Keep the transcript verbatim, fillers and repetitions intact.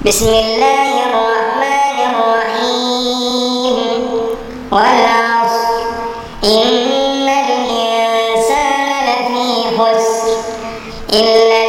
بسم الله الرحمن الرحيم والعصر إن الإنسان لفي خسر إلا